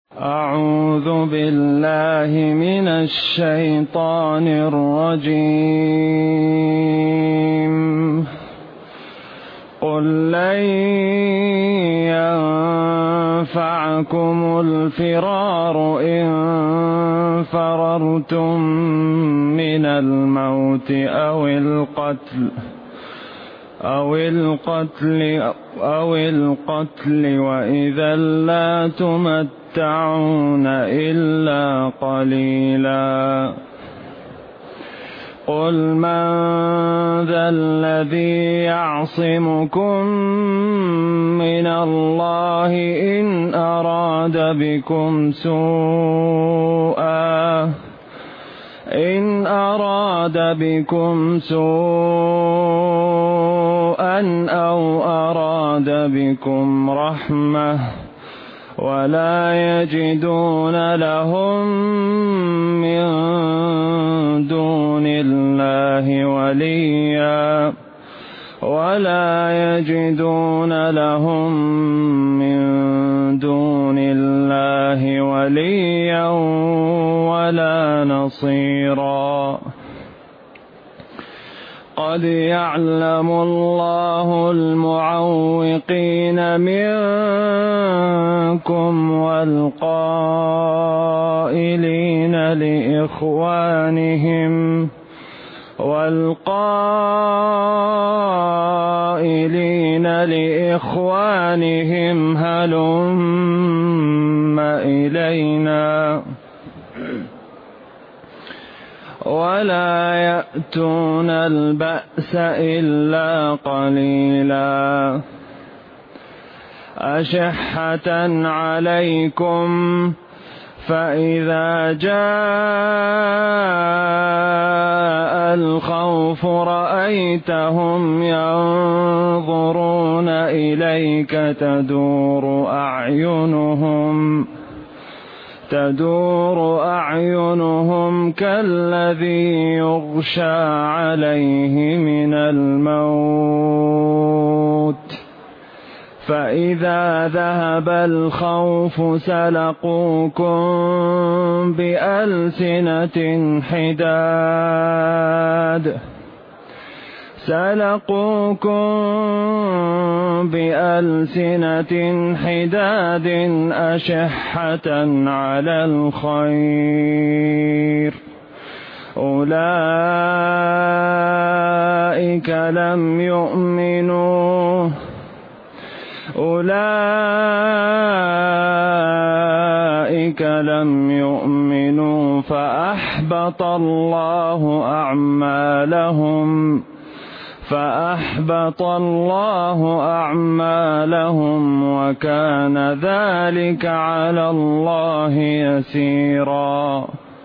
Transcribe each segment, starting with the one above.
أعوذ بالله من الشيطان الرجيم. قل لن ينفعكم الفرار إن فررتم من الموت أو القتل وإذا لا تمتعون إلا قليلا. قل من ذا الذي يعصمكم من الله إن أراد بكم سوءا أو أراد بكم رحمة ولا يجدون لهم من دون الله وليا ولا نصيرا. قد يعلم الله المعوقين منكم والقائلين لإخوانهم هلم إلينا ولا يأتون البأس إلا قليلا. أشحة عليكم فإذا جاء الخوف رأيتهم ينظرون إليك تدور أعينهم كالذي يغشى عليه من الموت فإذا ذهب الخوف سلقوكم بألسنة حداد أشحة على الخير أولئك لم يؤمنوا فأحبط الله أعمالهم وكان ذلك على الله يسيرا.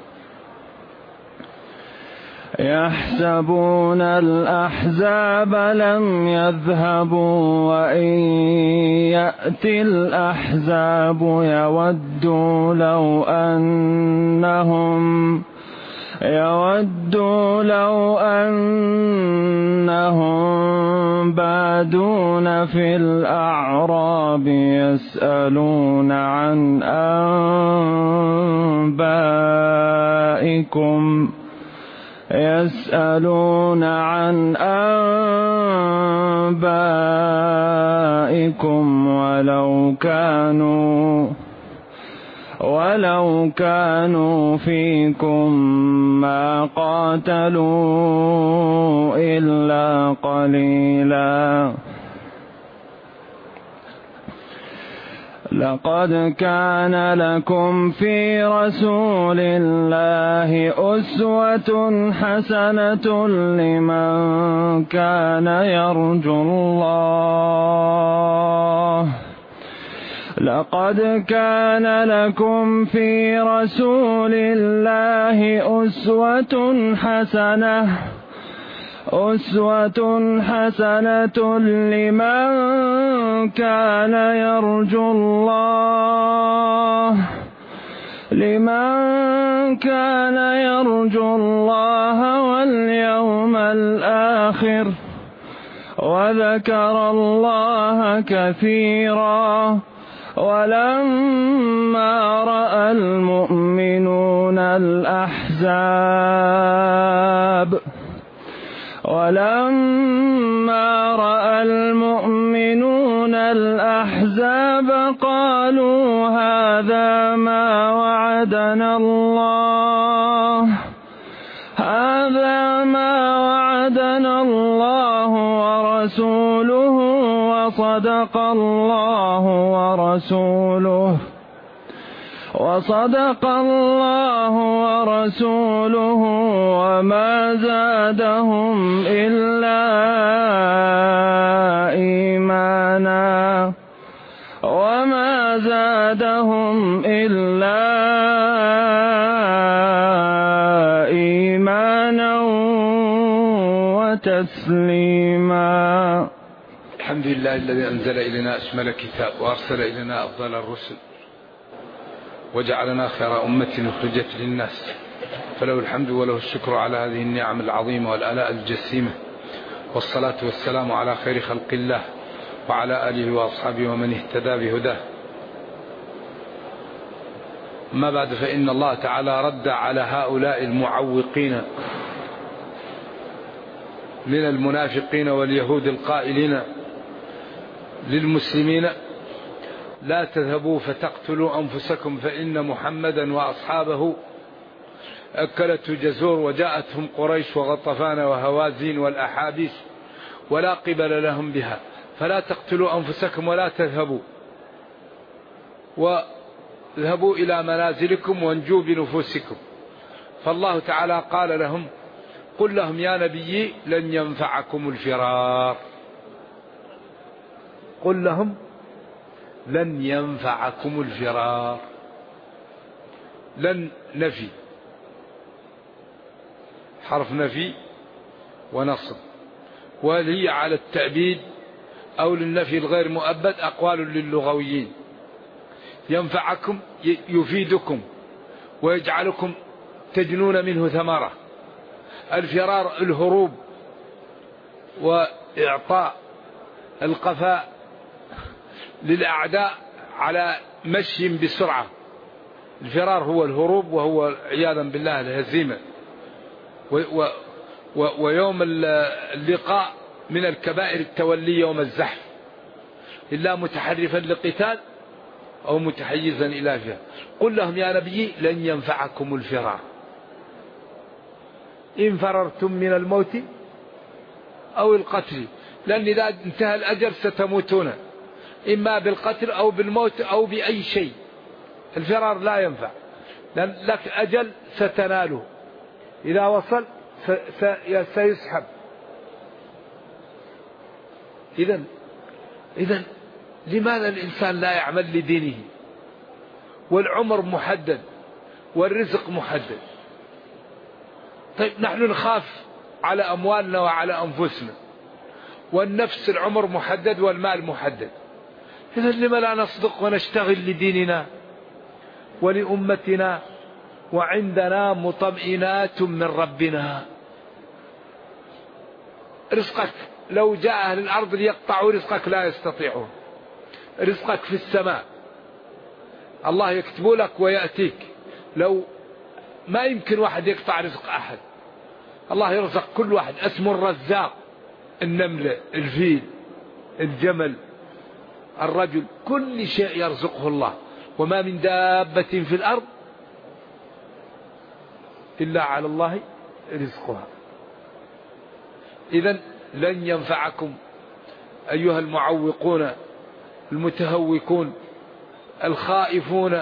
يحسبون الأحزاب لم يذهبوا وإن يأتي الأحزاب يودوا لو أنهم بادون في الأعراب يسألون عن أنبائكم ولو كانوا فيكم ما قاتلوا إلا قليلا. لقد كان لكم في رسول الله أسوة حسنة لمن كان يرجو الله. لقد كان لكم في رسول الله أسوة حسنة لمن كان يرجو الله واليوم الآخر وذكر الله كثيرا ولما رأى المؤمنون الأحزاب قالوا هذا ما وعدنا الله ورسوله وصدق الله ورسوله وما زادهم إلا إيمانا وتسليما. الحمد لله الذي أنزل إلينا أشمل كتاب وأرسل إلينا أفضل الرسل وجعلنا خير أمة أخرجت للناس، فله الحمد وله الشكر على هذه النعم العظيمة والآلاء الجسيمة، والصلاة والسلام على خير خلق الله وعلى آله وأصحابه ومن اهتدى بهداه. ما بعد، فإن الله تعالى رد على هؤلاء المعوقين من المنافقين واليهود القائلين للمسلمين لا تذهبوا فتقتلوا أنفسكم فإن محمدا وأصحابه أكلة جزور وجاءتهم قريش وغطفان وهوازين والأحابيش ولا قبل لهم بها، فلا تقتلوا أنفسكم ولا تذهبوا، واذهبوا إلى منازلكم وانجوا بنفوسكم. فالله تعالى قال لهم: قل لهم يا نبي لن ينفعكم الفرار. قل لهم لن ينفعكم الفرار. لن نفي، حرف نفي ونصب، وهل هي على التأبيد أو للنفي الغير مؤبد أقوال للغويين. ينفعكم يفيدكم ويجعلكم تجنون منه ثمرة. الفرار الهروب وإعطاء القفاء للأعداء على مشي بسرعة. الفرار هو الهروب، وهو عياذا بالله الهزيمة. ويوم اللقاء من الكبائر التولي يوم الزحف، إلا متحرفا لقتال أو متحيزا إلى فئة. قل لهم يا نبي لن ينفعكم الفرار إن فررتم من الموت أو القتل، لأن إذا انتهى الأجل ستموتون إما بالقتل أو بالموت أو بأي شيء. الفرار لا ينفع، لأن لك أجل ستناله، إذا وصل سيسحب. إذن لماذا الإنسان لا يعمل لدينه؟ والعمر محدد والرزق محدد. طيب نحن نخاف على أموالنا وعلى أنفسنا، والنفس العمر محدد والمال محدد. إذن لما لا نصدق ونشتغل لديننا ولأمتنا وعندنا مطمئنات من ربنا؟ رزقك لو جاء أهل الأرض ليقطعوا رزقك لا يستطيعون. رزقك في السماء، الله يكتب لك ويأتيك. لو ما يمكن واحد يقطع رزق أحد، الله يرزق كل واحد. اسمه الرزاق. النملة، الفيل، الجمل، الرجل، كل شيء يرزقه الله. وما من دابة في الأرض إلا على الله رزقها. إذن لن ينفعكم أيها المعوقون المتهوكون الخائفون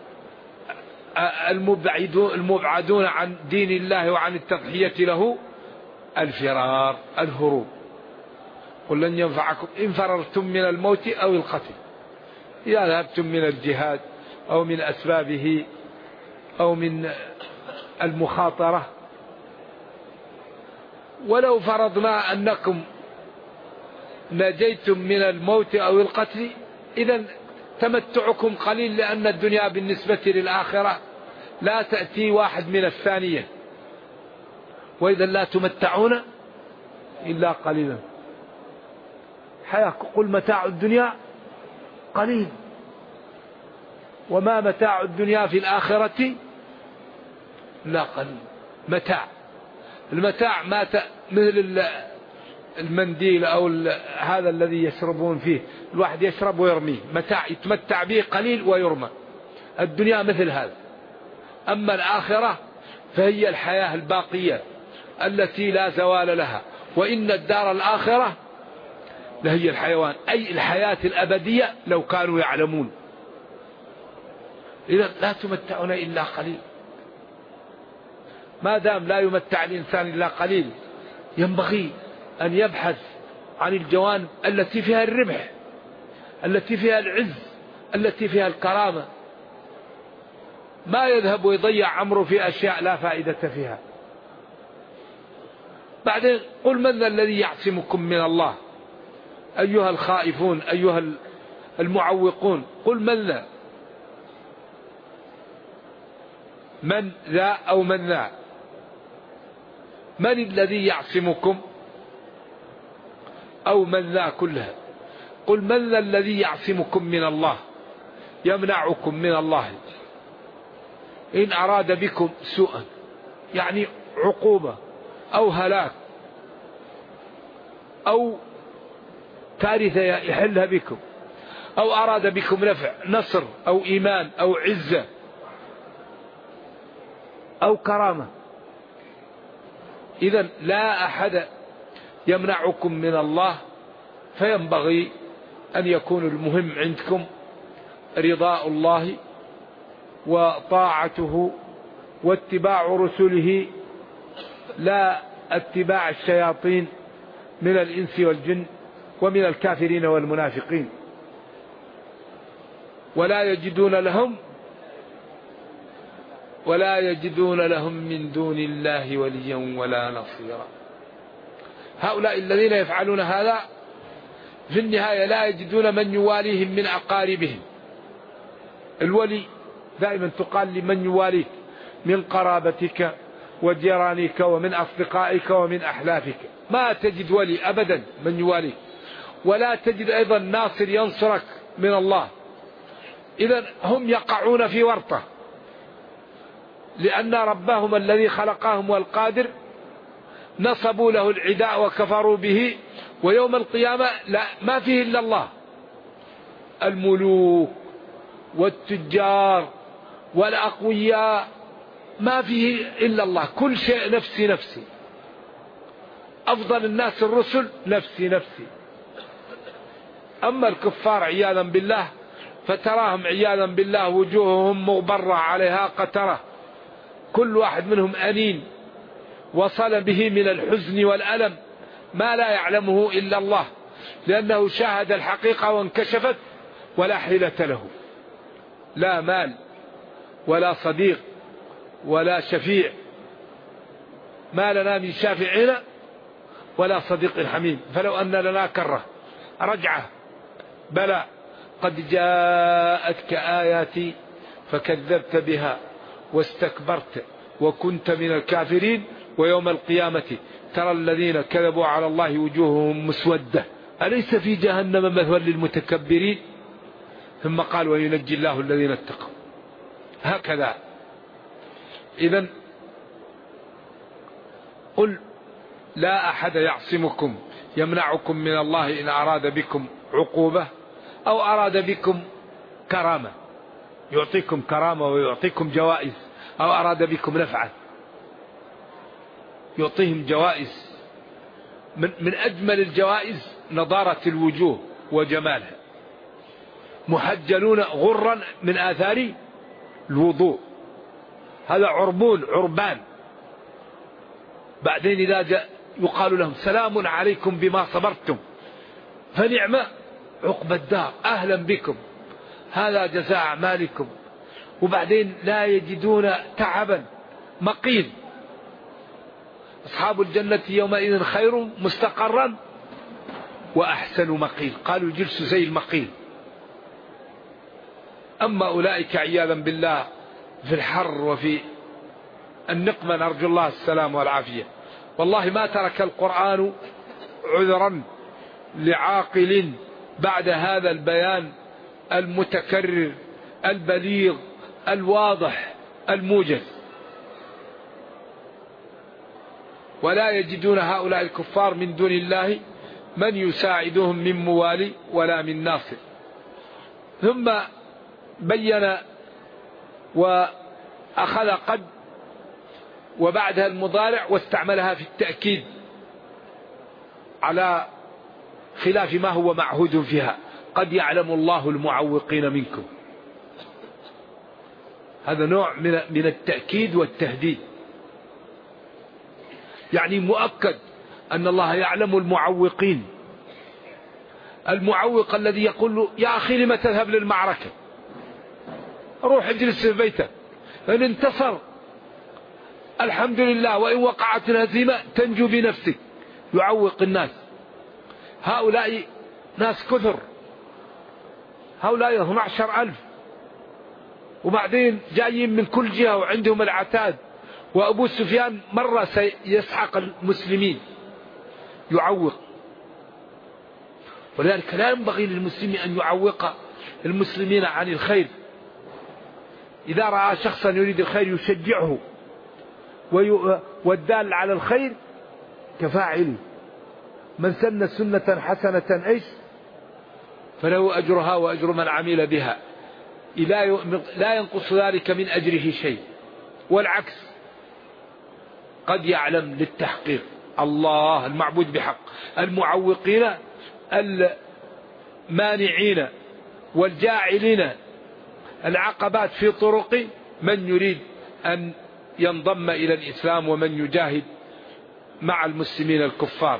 المبعدون عن دين الله وعن التضحية له الفرار، الهروب. قل لن ينفعكم إن فررتم من الموت أو القتل. إذا ذهبتم من الجهاد أو من أسبابه أو من المخاطرة. ولو فرضنا أنكم نجيتم من الموت أو القتل، إذن تمتعكم قليل، لأن الدنيا بالنسبة للآخرة لا تأتي واحد من الثانية، وإذا لا تمتعون إلا قليلا. حياة قل متاع الدنيا قليل وما متاع الدنيا في الآخرة لا قليل. متاع، المتاع مثل المنديل أو هذا الذي يشربون فيه، الواحد يشرب ويرميه، متاع يتمتع به قليل ويرمى. الدنيا مثل هذا. أما الآخرة فهي الحياة الباقية التي لا زوال لها، وإن الدار الآخرة لهي الحيوان، أي الحياة الأبدية لو كانوا يعلمون. إذا لا تمتعون إلا قليل. ما دام لا يمتع الإنسان إلا قليل، ينبغي أن يبحث عن الجوانب التي فيها الربح، التي فيها العز، التي فيها الكرامة. ما يذهب ويضيع عمره في أشياء لا فائدة فيها. بعدين قل من ذا الذي يعصمكم من الله أيها الخائفون أيها المعوقون. قل من ذا، من ذا أو من ذا، من الذي يعصمكم أو من ذا كلها. قل من ذا الذي يعصمكم من الله، يمنعكم من الله إن أراد بكم سوءا، يعني عقوبة أو هلاك أو كارثة يحلها بكم، أو أراد بكم نفع، نصر أو إيمان أو عزة أو كرامة. إذن لا أحد يمنعكم من الله، فينبغي أن يكون المهم عندكم رضاء الله وطاعته واتباع رسله، لا اتباع الشياطين من الإنس والجن ومن الكافرين والمنافقين. ولا يجدون لهم من دون الله وليا ولا نصيرا. هؤلاء الذين يفعلون هذا في النهاية لا يجدون من يواليهم من أقاربهم. الولي دائما تقال لمن يواليك من قرابتك وجيرانك ومن أصدقائك ومن أحلافك. ما تجد ولي أبدا من يواليك، ولا تجد أيضا ناصر ينصرك من الله. إذن هم يقعون في ورطة، لأن ربهم الذي خلقهم والقادر نصبوا له العداء وكفروا به، ويوم القيامة لا ما فيه إلا الله. الملوك والتجار والأقوياء ما فيه إلا الله، كل شيء نفسي نفسي. أفضل الناس الرسل نفسي نفسي. أما الكفار عياذا بالله فتراهم عياذا بالله وجوههم مغبرة عليها قترة، كل واحد منهم أنين وصل به من الحزن والألم ما لا يعلمه إلا الله، لأنه شاهد الحقيقة وانكشفت ولا حيلة له، لا مال ولا صديق ولا شفيع، ما لنا من شافعين ولا صديق حميم. فلو أن لنا كرة رجعة بلى قد جاءتك آياتي فكذبت بها واستكبرت وكنت من الكافرين، ويوم القيامة ترى الذين كذبوا على الله وجوههم مسودة أليس في جهنم مثوى للمتكبرين. ثم قال وينجي الله الذين اتقوا. هكذا. إذن قل لا أحد يعصمكم يمنعكم من الله إن أراد بكم عقوبة أو أراد بكم كرامة، يعطيكم كرامة ويعطيكم جوائز، أو أراد بكم نفعا يعطيهم جوائز. من أجمل الجوائز نضارة الوجوه وجمالها، محجلون غرا من آثار الوضوء، هذا عربان. بعدين إذا جاء يقال لهم سلام عليكم بما صبرتم فنعم عقبى الدار، أهلا بكم هذا جزاء أعمالكم. وبعدين لا يجدون تعبا مقيل. أصحاب الجنة يومئذ خير مستقرا وأحسن مقيل، قالوا الجلس زي المقيل. أما أولئك عياذا بالله في الحر وفي النقمة، نرجو الله السلام والعافية. والله ما ترك القرآن عذرا لعاقل بعد هذا البيان المتكرر البليغ الواضح الموجز. ولا يجدون هؤلاء الكفار من دون الله من يساعدهم من موالي ولا من ناصر. ثم بين وأخذ قد وبعدها المضارع واستعملها في التأكيد على خلاف ما هو معهود فيها. قد يعلم الله المعوقين منكم، هذا نوع من التأكيد والتهديد، يعني مؤكد أن الله يعلم المعوقين. المعوق الذي يقول له يا أخي لما تذهب للمعركة، روح اجلس في بيتك، إن انتصر الحمد لله، وإن وقعت الهزيمة تنجو بنفسك. يعوق الناس. هؤلاء ناس كثر، هؤلاء 12,000، وبعدين جايين من كل جهة وعندهم العتاد، وأبو سفيان مرة سيسحق المسلمين. يعوق. ولذلك لا ينبغي للمسلم أن يعوق المسلمين عن الخير. إذا رأى شخصا يريد الخير يشجعه، والدال على الخير كفاعله. من سن سنة حسنة إيش فله أجرها وأجر من عمل بها، لا ينقص ذلك من أجره شيء. والعكس قد يعلم للتحقيق الله المعبود بحق المعوقين المانعين والجاعلين العقبات في طرق من يريد أن ينضم إلى الإسلام ومن يجاهد مع المسلمين الكفار.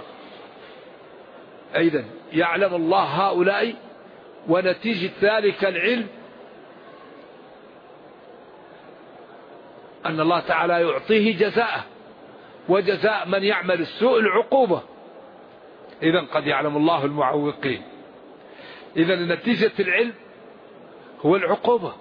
أيضا يعلم الله هؤلاء، ونتيجة ذلك العلم أن الله تعالى يعطيه جزاءه، وجزاء من يعمل السوء العقوبة. إذا قد يعلم الله المعوقين. إذا نتيجة العلم هو العقوبة.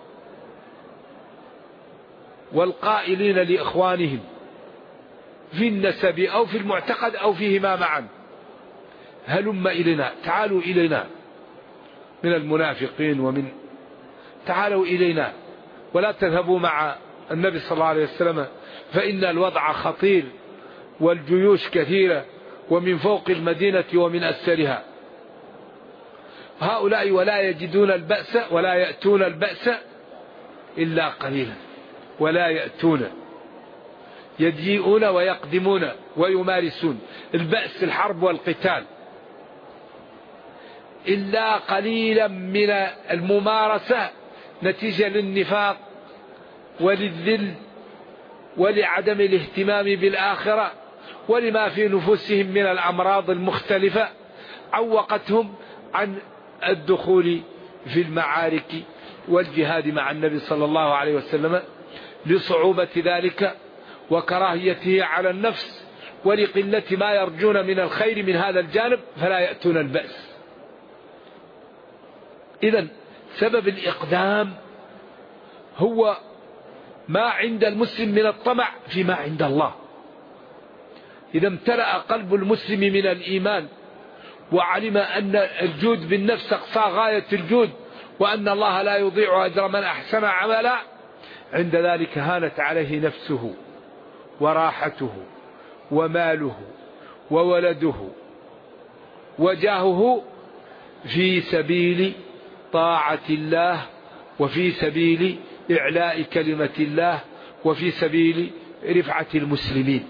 والقائلين لإخوانهم في النسب أو في المعتقد أو فيهما معا هلم إلينا، تعالوا إلينا، من المنافقين تعالوا إلينا ولا تذهبوا مع النبي صلى الله عليه وسلم فإن الوضع خطير والجيوش كثيرة ومن فوق المدينة ومن أسفلها. هؤلاء ولا يجدون البأس ولا يأتون البأس إلا قليلا، ولا يأتون، يجيئون ويقدمون ويمارسون البأس الحرب والقتال إلا قليلا من الممارسة، نتيجة للنفاق وللذل ولعدم الاهتمام بالآخرة ولما في نفوسهم من الأمراض المختلفة عوقتهم عن الدخول في المعارك والجهاد مع النبي صلى الله عليه وسلم لصعوبة ذلك وكراهيته على النفس ولقلة ما يرجون من الخير من هذا الجانب، فلا يأتون البأس. إذن سبب الإقدام هو ما عند المسلم من الطمع فيما عند الله. إذا امتلأ قلب المسلم من الإيمان وعلم أن الجود بالنفس أقصى غاية الجود وأن الله لا يضيع أجر من أحسن عملا، عند ذلك هانت عليه نفسه وراحته وماله وولده وجاهه في سبيل طاعة الله وفي سبيل إعلاء كلمة الله وفي سبيل رفعة المسلمين.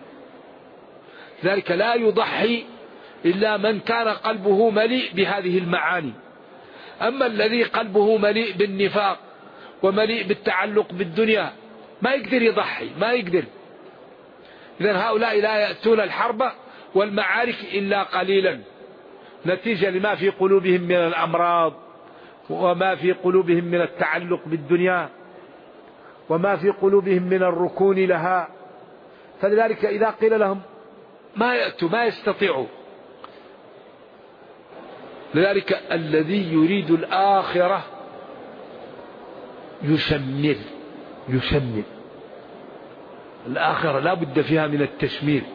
ذلك لا يضحي إلا من كان قلبه مليء بهذه المعاني. أما الذي قلبه مليء بالنفاق ومليء بالتعلق بالدنيا ما يقدر يضحي، ما يقدر. إذن هؤلاء لا يأتون الحرب والمعارك إلا قليلا، نتيجة لما في قلوبهم من الأمراض وما في قلوبهم من التعلق بالدنيا وما في قلوبهم من الركون لها. فلذلك إذا قيل لهم ما يأتوا ما يستطيعوا. لذلك الذي يريد الآخرة يشمل الآخرة لا بد فيها من التشمير،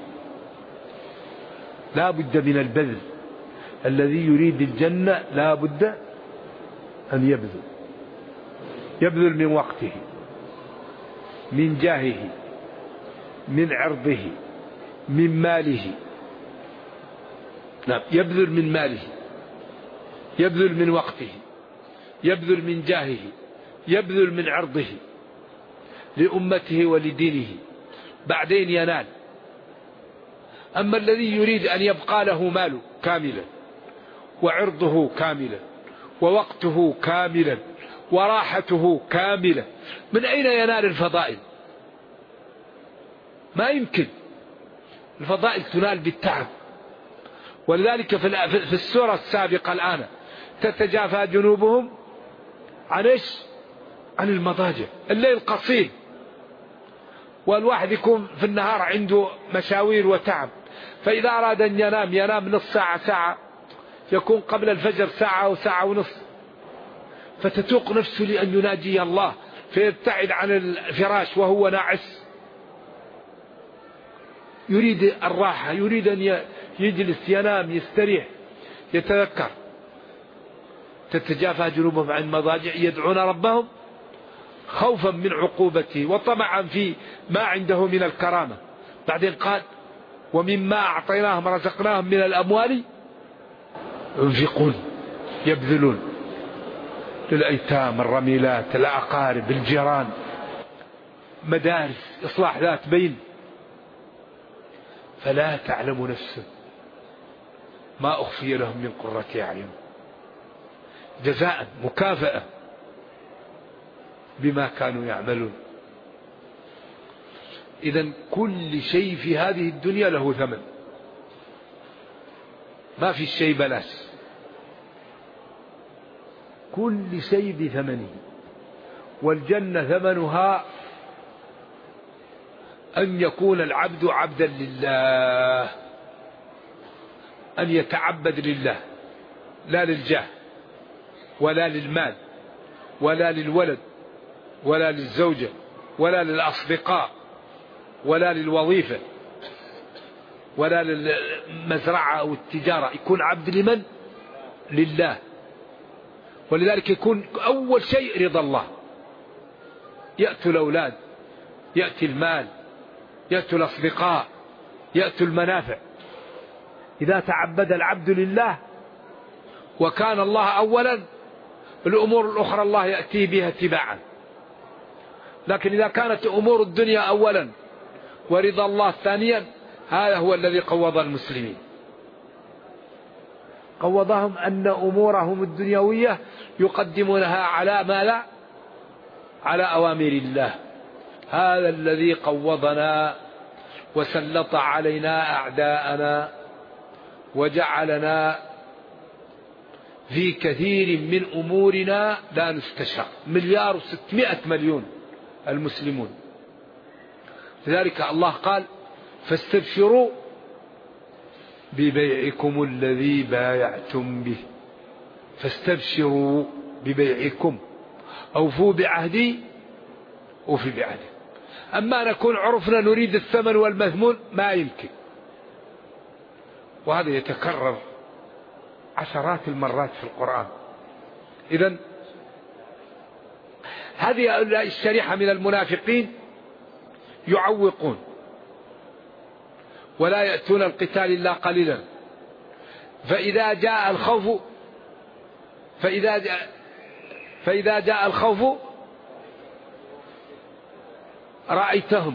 لا بد من البذل. الذي يريد الجنة لا بد أن يبذل. يبذل من وقته، من جاهه، من عرضه، من ماله. نعم، يبذل من ماله، يبذل من وقته، يبذل من جاهه، يبذل من عرضه لأمته ولدينه، بعدين ينال. أما الذي يريد أن يبقى له ماله كاملا وعرضه كاملا ووقته كاملا وراحته كاملة، من أين ينال الفضائل؟ ما يمكن. الفضائل تنال بالتعب. ولذلك في السورة السابقة الآن تتجافى جنوبهم عن إيش؟ عن المضاجع. الليل قصير، والواحد يكون في النهار عنده مشاوير وتعب، فإذا أراد أن ينام نص ساعة ساعة، يكون قبل الفجر ساعة أو ساعة ونصف، فتتوق نفسه لأن يناجي الله، فيبتعد عن الفراش وهو ناعس، يريد الراحة، يريد أن يجلس ينام يستريح يتذكر. تتجافى جنوبهم عن المضاجع يدعون ربهم خوفا من عقوبته وطمعا في ما عنده من الكرامة. بعدين قال ومما أعطيناهم رزقناهم من الأموال ينفقون، يبذلون للأيتام، الرميلات، الأقارب، الجيران، مدارس، إصلاح ذات بين. فلا تعلم نفس ما أخفي لهم من قرة أعين جزاء مكافأة بما كانوا يعملون. إذن كل شيء في هذه الدنيا له ثمن، ما في شيء بلاش، كل شيء بثمنه. والجنة ثمنها أن يكون العبد عبدا لله، أن يتعبد لله، لا للجاه ولا للمال ولا للولد ولا للزوجة ولا للأصدقاء ولا للوظيفة ولا للمزرعة أو التجارة. يكون عبد لمن؟ لله. ولذلك يكون أول شيء رضا الله. يأتي الأولاد، يأتي المال، يأتي الأصدقاء، يأتي المنافع. إذا تعبد العبد لله وكان الله أولا، الأمور الأخرى الله يأتي بها تباعا. لكن إذا كانت أمور الدنيا أولا ورضا الله ثانيا، هذا هو الذي قوض المسلمين. قوضهم أن أمورهم الدنيوية يقدمونها على ما لا، على أوامر الله. هذا الذي قوضنا وسلط علينا أعداءنا وجعلنا في كثير من أمورنا لا نستشعر. 1,600,000,000 المسلمون. لذلك الله قال فاستبشروا ببيعكم الذي بايعتم به. فاستبشروا ببيعكم، أوفوا بعهدي أوفي بعهدي. أما نكون عرفنا نريد الثمن والمثمون، ما يمكن. وهذا يتكرر عشرات المرات في القرآن. إذن هذه الشريحة من المنافقين يعوقون ولا يأتون القتال إلا قليلا. فإذا جاء الخوف رأيتهم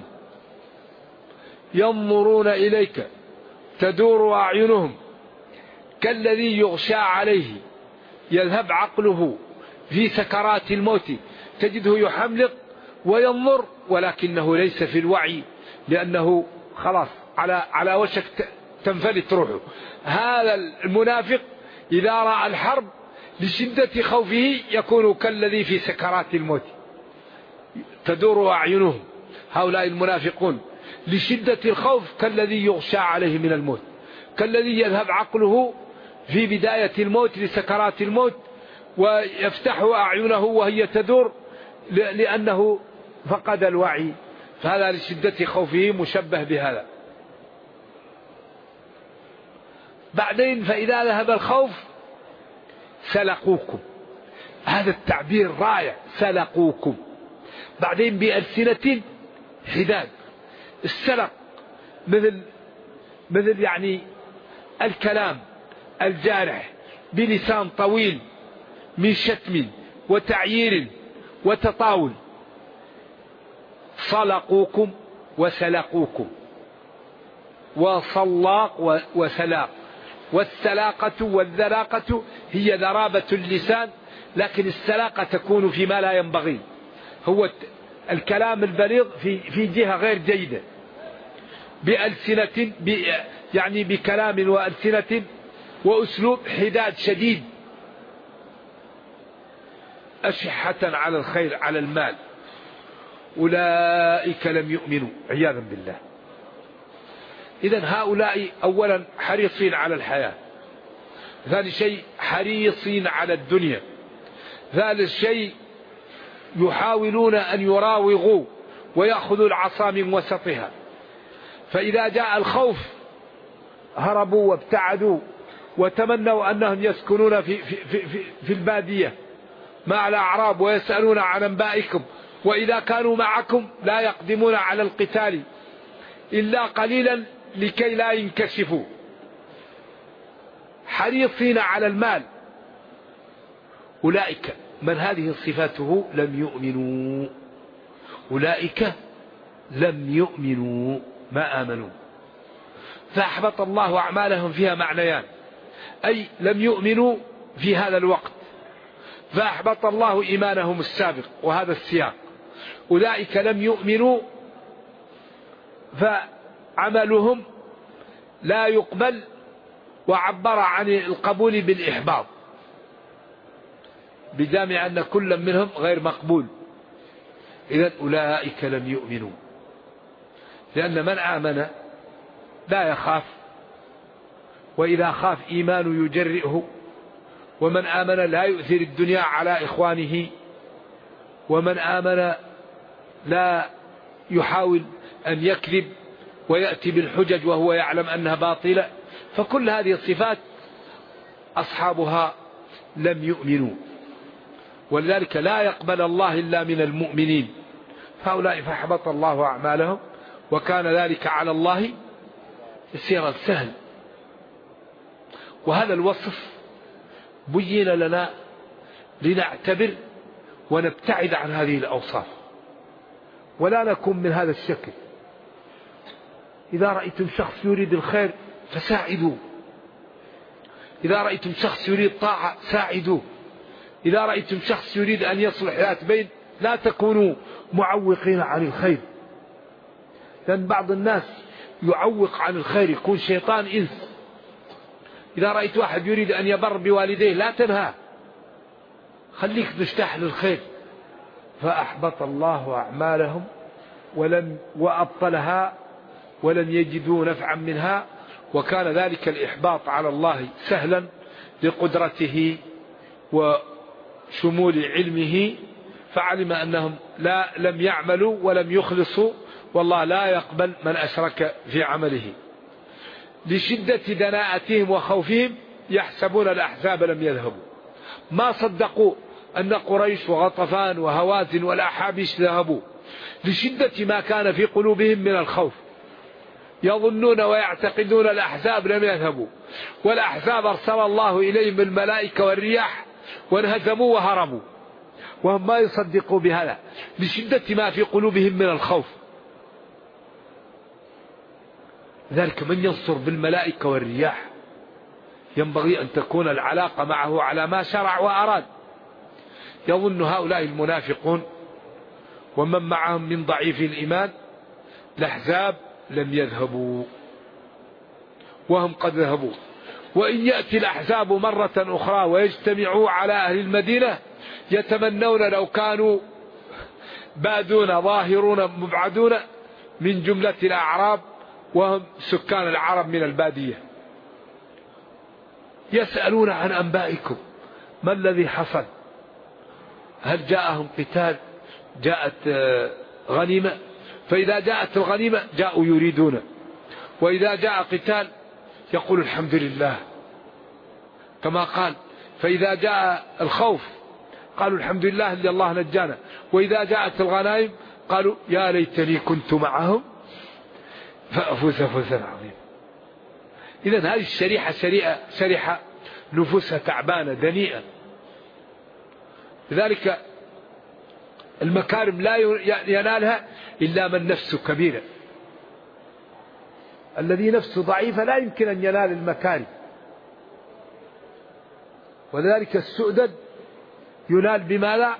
ينظرون إليك تدور أعينهم كالذي يغشى عليه يذهب عقله في سكرات الموت، تجده يحملق وينظر ولكنه ليس في الوعي، لأنه خلاص على وشك تنفلت روحه. هذا المنافق إذا رأى الحرب لشدة خوفه يكون كالذي في سكرات الموت تدور أعينهم. هؤلاء المنافقون لشدة الخوف كالذي يغشى عليه من الموت، كالذي يذهب عقله في بداية الموت لسكرات الموت ويفتح أعينه وهي تدور لأنه فقد الوعي. فهذا لشدة خوفه مشبه بهذا. بعدين فإذا ذهب الخوف سلقوكم، هذا التعبير رائع، سلقوكم. بعدين بألسنة حداد. السلق مثل يعني الكلام الجارح بلسان طويل من شتم وتعيير وتطاول. صلقوكم وسلقوكم، وصلاق وسلاق. والسلاقة والذلاقة هي ذرابة اللسان، لكن السلاقة تكون فيما لا ينبغي، هو الكلام البليغ في جهة غير جيدة. بألسنة يعني بكلام وألسنة وأسلوب حداد شديد، أشحة على الخير على المال. أولئك لم يؤمنوا عياذا بالله. إذن هؤلاء أولا حريصين على الحياة، ثاني شيء حريصين على الدنيا، ثالث شيء يحاولون أن يراوغوا ويأخذوا العصا من وسطها. فإذا جاء الخوف هربوا وابتعدوا وتمنوا أنهم يسكنون في البادية مع الأعراب ويسألون عن أنبائكم، وإذا كانوا معكم لا يقدمون على القتال إلا قليلا لكي لا ينكشفوا. حريصين على المال. أولئك من هذه صفاته لم يؤمنوا. أولئك لم يؤمنوا، ما آمنوا، فأحبط الله أعمالهم. فيها معنيان، أي لم يؤمنوا في هذا الوقت فأحبط الله إيمانهم السابق، وهذا السياق. أولئك لم يؤمنوا فعملهم لا يقبل، وعبر عن القبول بالإحباط، بجامع أن كل منهم غير مقبول. إذن أولئك لم يؤمنوا، لأن من آمن لا يخاف، وإذا خاف إيمان يجرئه. ومن آمن لا يؤثر الدنيا على إخوانه، ومن آمن لا يحاول أن يكذب ويأتي بالحجج وهو يعلم أنها باطلة. فكل هذه الصفات أصحابها لم يؤمنوا، ولذلك لا يقبل الله إلا من المؤمنين. فهؤلاء فأحبط الله أعمالهم، وكان ذلك على الله يسيرا سهل. وهذا الوصف بين لنا لنعتبر ونبتعد عن هذه الأوصاف، ولا نكون من هذا الشكل. إذا رأيتم شخص يريد الخير فساعدوه، إذا رأيتم شخص يريد طاعة ساعدوه، إذا رأيتم شخص يريد أن يصلح ذات بين لا تكونوا معوقين عن الخير. لأن بعض الناس يعوق عن الخير، يكون شيطان إنس. إذا رأيت واحد يريد أن يبر بوالديه لا تنهى، خليك تشتاح للخير. فأحبط الله أعمالهم وأبطلها ولم يجدوا نفعا منها. وكان ذلك الإحباط على الله سهلا لقدرته وشمول علمه، فعلم أنهم لم يعملوا ولم يخلصوا، والله لا يقبل من أشرك في عمله. لشدة دناءتهم وخوفهم يحسبون الأحزاب لم يذهبوا، ما صدقوا أن قريش وغطفان وهوازن والأحابيش ذهبوا، لشدة ما كان في قلوبهم من الخوف. يظنون ويعتقدون الأحزاب لم يذهبوا، والأحزاب أرسل الله إليهم الملائكة والرياح وانهزموا وهربوا، وهم ما يصدقوا بهذا لشدة ما في قلوبهم من الخوف. ذلك من ينصر بالملائكة والرياح ينبغي أن تكون العلاقة معه على ما شرع وأراد. يظن هؤلاء المنافقون ومن معهم من ضعيف الإيمان الأحزاب لم يذهبوا وهم قد ذهبوا. وإن يأتي الأحزاب مرة أخرى ويجتمعوا على أهل المدينة يتمنون لو كانوا بادون ظاهرون مبعدون من جملة الأعراب، وهم سكان العرب من البادية، يسألون عن أنبائكم، ما الذي حصل؟ هل جاءهم قتال؟ جاءت غنيمة؟ فإذا جاءت الغنيمة جاءوا يريدون، وإذا جاء قتال يقول الحمد لله، كما قال فإذا جاء الخوف قالوا الحمد لله اللي الله نجانا، وإذا جاءت الغنائم قالوا يا ليتني كنت معهم فأفوز فوزا عظيما. إذن هذه شريحة نفوسها تعبانة دنيئة. لذلك المكارم لا ينالها إلا من نفسه كبيرة. الذي نفسه ضعيفة لا يمكن أن ينال المكارم. وذلك السؤدد ينال بما لا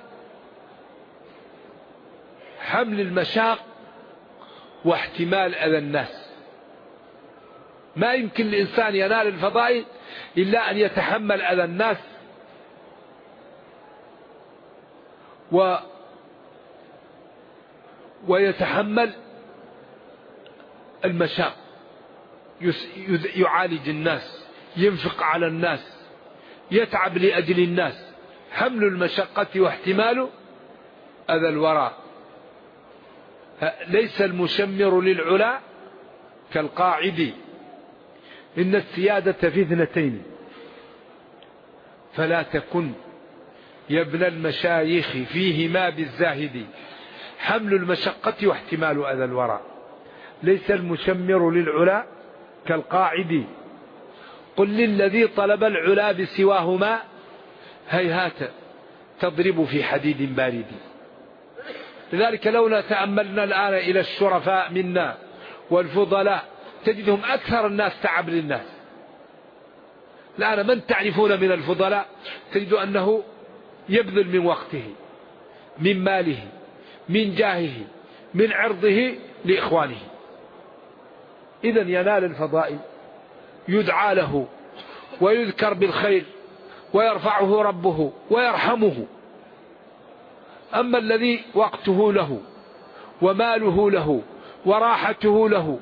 حمل المشاق واحتمال أذى الناس. ما يمكن الإنسان ينال الفضائل إلا أن يتحمل أذى الناس ويتحمل المشاق، يعالج الناس، ينفق على الناس، يتعب لأجل الناس. حمل المشقة واحتمال أذى الوراء. ليس المشمر للعلا كالقاعد، إن السيادة في اثنتين فلا تكن يا ابن المشايخ فيهما بالزاهد. حمل المشقة واحتمال أذى الوراء. ليس المشمر للعلا كالقاعد، قل للذي طلب العلا بسواهما هيهات تضرب في حديد بارد. لذلك لو تأملنا الآن إلى الشرفاء منا والفضلاء تجدهم أكثر الناس تعب للناس. الآن من تعرفون من الفضلاء تجد أنه يبذل من وقته، من ماله، من جاهه، من عرضه لإخوانه. إذن ينال الفضائل، يدعى له ويذكر بالخير ويرفعه ربه ويرحمه. أما الذي وقته له وماله له وراحته له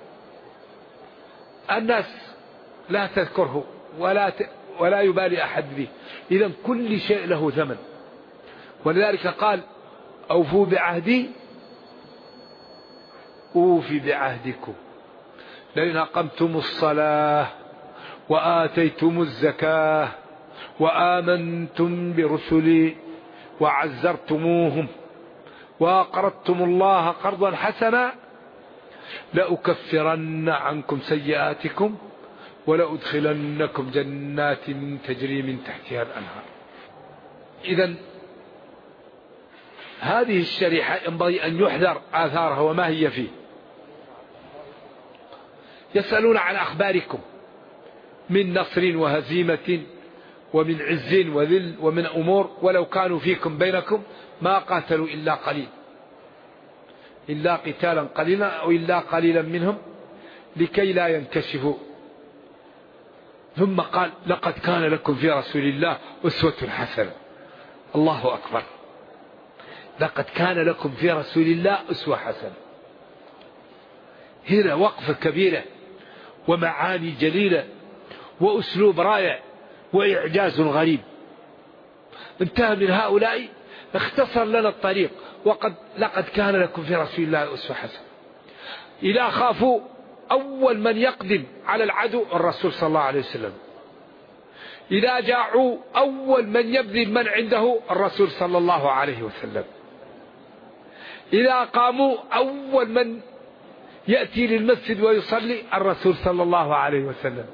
الناس لا تذكره ولا يبالي أحد به. إذن كل شيء له ثمن. ولذلك قال أوفوا بعهدي أوفي بعهدكم لئن أقمتم الصلاة وآتيتم الزكاة وآمنتم برسلي وعزرتموهم وأقرضتم الله قرضا حسنا لأكفرن عنكم سيئاتكم ولأدخلنكم جنات تجري من تحتها الأنهار. إذن هذه الشريحة ينبغي أن يحذر آثارها وما هي فيه. يسألون عن أخباركم من نصر وهزيمة ومن عز وذل ومن أمور ولو كانوا فيكم بينكم ما قاتلوا إلا قليل، إلا قتالا قليلا أو إلا قليلا منهم لكي لا ينكشفوا. ثم قال لقد كان لكم في رسول الله أسوة حسنة. الله أكبر. لقد كان لكم في رسول الله أسوة حسنة. هنا وقفة كبيرة ومعاني جليلة وأسلوب رائع وإعجاز غريب. انتهى من هؤلاء اختصر لنا الطريق. لقد كان لكم في رسول الله أسوة حسنة. إذا خافوا أول من يقدم على العدو الرسول صلى الله عليه وسلم. إذا جاعوا أول من يبذل من عنده الرسول صلى الله عليه وسلم. إذا قاموا أول من يأتي للمسجد ويصلي الرسول صلى الله عليه وسلم.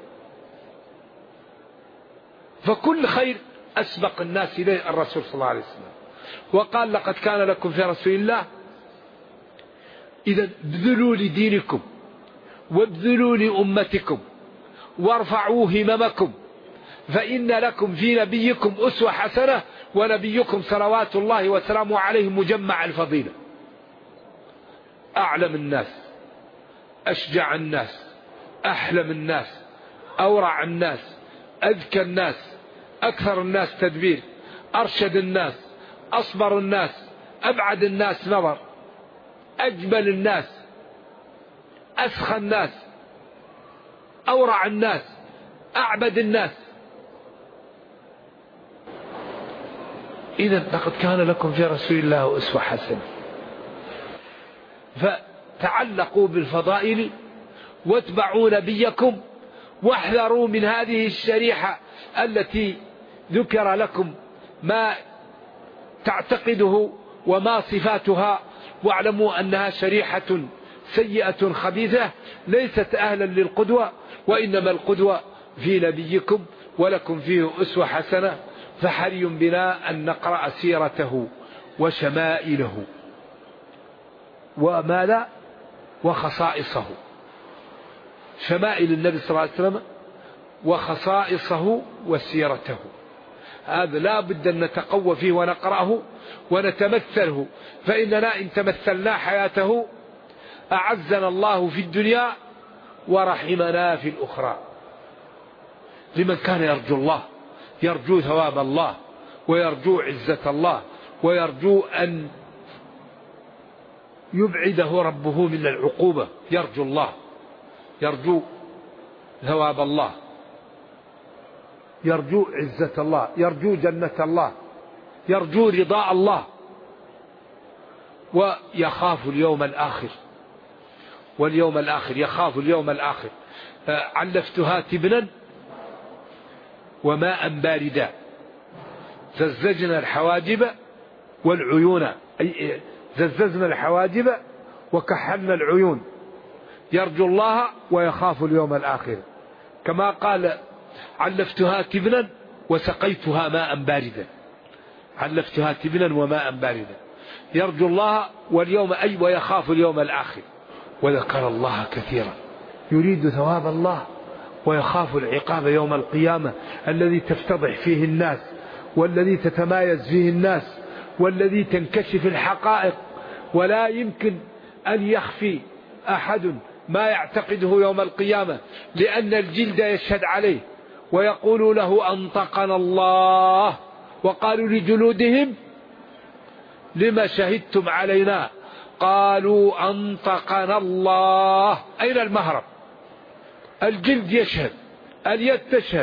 فكل خير أسبق الناس إليه الرسول صلى الله عليه وسلم. وقال لقد كان لكم في رسول الله. إذا ابذلوا لدينكم وابذلوا لأمتكم وارفعوا هممكم فإن لكم في نبيكم أسوة حسنة ونبيكم صلوات الله وسلامه عليه مجمع الفضيلة. أعلم الناس، أشجع الناس، أحلم الناس، أورع الناس، أذكى الناس، أكثر الناس تدبير، أرشد الناس، أصبر الناس، أبعد الناس نظر، أجمل الناس، أسخى الناس، أورع الناس، أعبد الناس. إذن لقد كان لكم في رسول الله أسوة حسنة. فتعلقوا بالفضائل واتبعوا نبيكم واحذروا من هذه الشريحة التي ذكر لكم ما تعتقده وما صفاتها، واعلموا أنها شريحة سيئة خبيثة ليست أهلا للقدوة، وإنما القدوة في نبيكم ولكم فيه أسوة حسنة. فحري بنا أن نقرأ سيرته وشمائله وماذا وخصائصه، شمائل النبي صلى الله عليه وسلم وخصائصه وسيرته. هذا لا بد أن نتقوى فيه ونقرأه ونتمثله، فإننا إن تمثلنا حياته أعزنا الله في الدنيا ورحمنا في الأخرى. لمن كان يرجو الله، يرجو ثواب الله ويرجو عزة الله ويرجو أن يبعده ربه من العقوبة، يرجو الله، يرجو ثواب الله، يرجو عزة الله، يرجو جنة الله، يرجو رضاء الله، ويخاف اليوم الآخر. واليوم الآخر يخاف اليوم الآخر. علفتها تبنا وماء باردا زجزجنا الحواجب والعيون، أي زجزجنا الحواجب وكحلنا العيون. يرجو الله ويخاف اليوم الآخر، كما قال علفتها تبنا وسقيتها ماء باردا. علفتها تبنا وماء باردا، يرجو الله واليوم أي ويخاف اليوم الآخر. وذكر الله كثيرا، يريد ثواب الله ويخاف العقاب يوم القيامة الذي تفتضح فيه الناس، والذي تتمايز فيه الناس، والذي تنكشف الحقائق، ولا يمكن أن يخفي أحد ما يعتقده يوم القيامة، لأن الجلد يشهد عليه ويقول له أنطقنا الله. وقالوا لجلودهم لما شهدتم علينا؟ قالوا أنطقنا الله. أين المهرب؟ الجلد يشهد، اليد تشهد.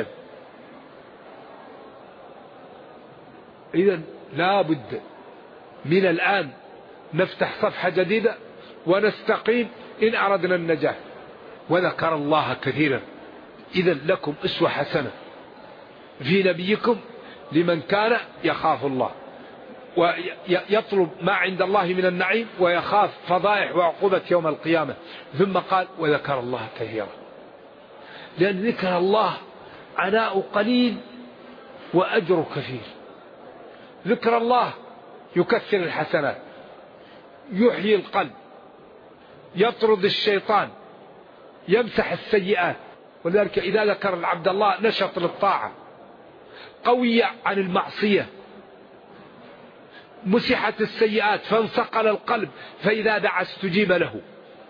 إذن لا بد من الآن نفتح صفحة جديدة ونستقيم إن أردنا النجاة. وذكر الله كثيرا. إذن لكم أسوة حسنة في نبيكم لمن كان يخاف الله ويطلب ما عند الله من النعيم ويخاف فضائح وعقوبة يوم القيامة. ثم قال وذكر الله كثيرا، لأن ذكر الله عناء قليل وأجر كثير. ذكر الله يكثر الحسنات، يحيي القلب، يطرد الشيطان، يمسح السيئات. ولذلك إذا ذكر العبد الله نشط للطاعة، قوي عن المعصية، مسحت السيئات فانصقل القلب، فإذا دعا استجيب له.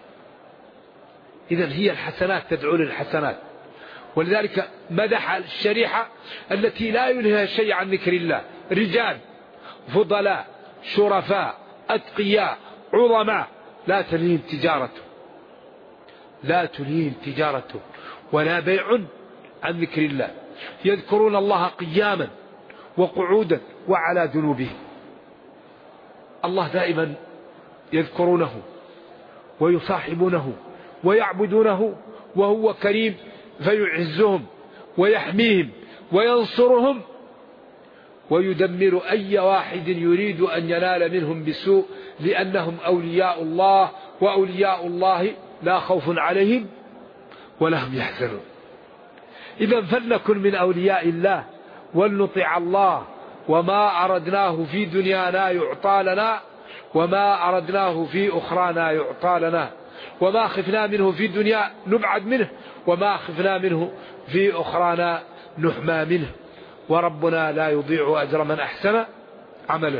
إذن هي الحسنات تدعو للحسنات. ولذلك مدح الشريحة التي لا ينهى شيء عن ذكر الله، رجال فضلاء شرفاء أتقياء عظماء لا تلهيهم تجارته، لا تلهيهم تجارته ولا بيع عن ذكر الله، يذكرون الله قياما وقعودا وعلى جنوبهم. الله دائما يذكرونه ويصاحبونه ويعبدونه، وهو كريم فيعزهم ويحميهم وينصرهم ويدمر أي واحد يريد أن ينال منهم بسوء، لأنهم أولياء الله، وأولياء الله لا خوف عليهم ولا هم يحزنون. إذا فلنكن من أولياء الله ولنطع الله، وما أردناه في دنيانا يعطى لنا، وما أردناه في أخرانا يعطى لنا، وما خفنا منه في دنيا نبعد منه، وما خفنا منه في أخرانا نحمى منه. وربنا لا يضيع أجر من أحسن عملا.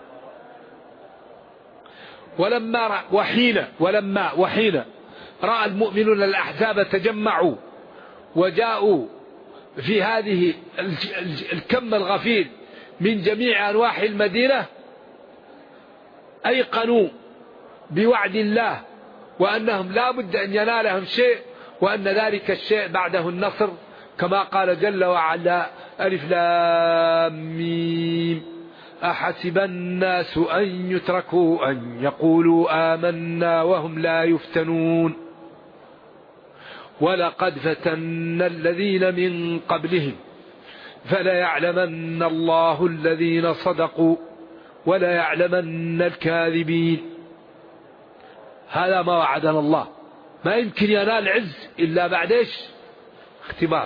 وحين رأى المؤمنون الأحزاب تجمعوا وجاءوا في هذه الكم الغفير من جميع أنواح المدينة، أيقنوا بوعد الله وأنهم لا بد أن ينالهم شيء، وأن ذلك الشيء بعده النصر، كما قال جل وعلا ألف لام ميم أحسب الناس أن يتركوا أن يقولوا آمنا وهم لا يفتنون ولقد فتنا الذين من قبلهم فليعلمن الله الذين صدقوا ولا يعلمن الكاذبين. هذا ما وعدنا الله. ما يمكن ينال عز إلا بعد إيش؟ اختبار.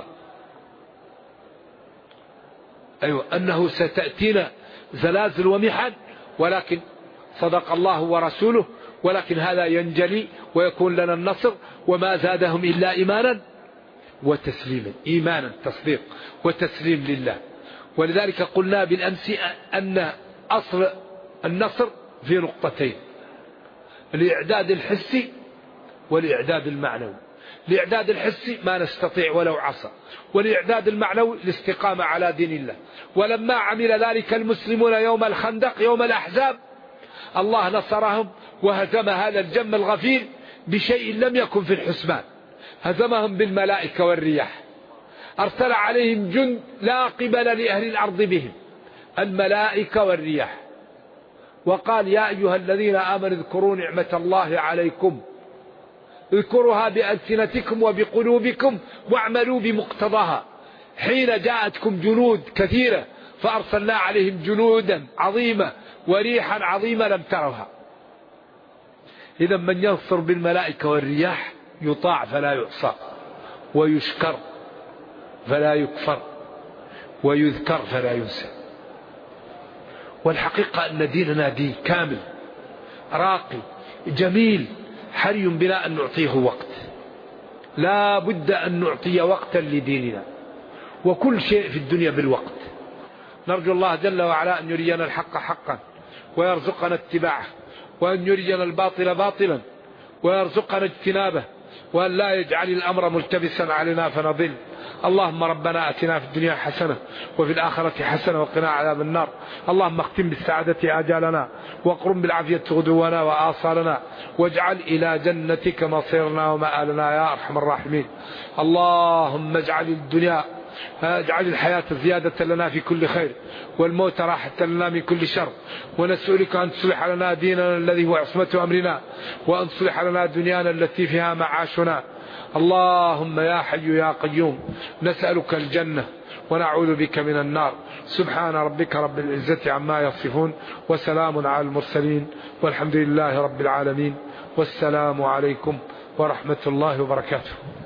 أيوة، أنه ستأتينا زلازل ومحن، ولكن صدق الله ورسوله، ولكن هذا ينجلي ويكون لنا النصر. وما زادهم إلا إيمانا وتسليما. إيمانا، تصديق وتسليم لله. ولذلك قلنا بالأمس أن أصل النصر في نقطتين: الإعداد الحسي والإعداد المعنوي. الإعداد الحسي ما نستطيع ولو عصى، والإعداد المعنوي الاستقامة على دين الله. ولما عمل ذلك المسلمون يوم الخندق يوم الأحزاب، الله نصرهم وهزم هذا الجم الغفير بشيء لم يكن في الحسبان. هزمهم بالملائكة والرياح، أرسل عليهم جند لا قبل لأهل الأرض بهم، الملائكة والرياح. وقال: يا أيها الذين آمنوا اذكروا نعمة الله عليكم، اذكروها بألسنتكم وبقلوبكم واعملوا بمقتضاها، حين جاءتكم جنود كثيرة فأرسلنا عليهم جنودا عظيمة وريحا عظيمة لم تروها. إذا من ينصر بالملائكة والرياح يطاع فلا يعصى، ويشكر فلا يكفر، ويذكر فلا ينسى. والحقيقة أن ديننا دين كامل راقي جميل، حري بنا أن نعطيه وقت. لا بد أن نعطي وقتا لديننا، وكل شيء في الدنيا بالوقت. نرجو الله جل وعلا أن يرينا الحق حقا ويرزقنا اتباعه، وأن يرينا الباطل باطلا ويرزقنا اجتنابه، وأن لا يجعل الأمر ملتبسا علينا فنضل. اللهم ربنا أتنا في الدنيا حسنة وفي الآخرة حسنة وقنا عذاب النار. اللهم اختم بالسعادة آجالنا، واقرم بالعافية غدونا وآصالنا، واجعل إلى جنتك مصيرنا ومآلنا يا أرحم الراحمين. اللهم اجعل الحياة زيادة لنا في كل خير، والموت راحة لنا من كل شر. ونسألك أن تصلح لنا ديننا الذي هو عصمة أمرنا، وأن تصلح لنا دنيانا التي فيها معاشنا. اللهم يا حي يا قيوم نسألك الجنة ونعوذ بك من النار. سبحان ربك رب العزة عما يصفون، وسلام على المرسلين، والحمد لله رب العالمين. والسلام عليكم ورحمة الله وبركاته.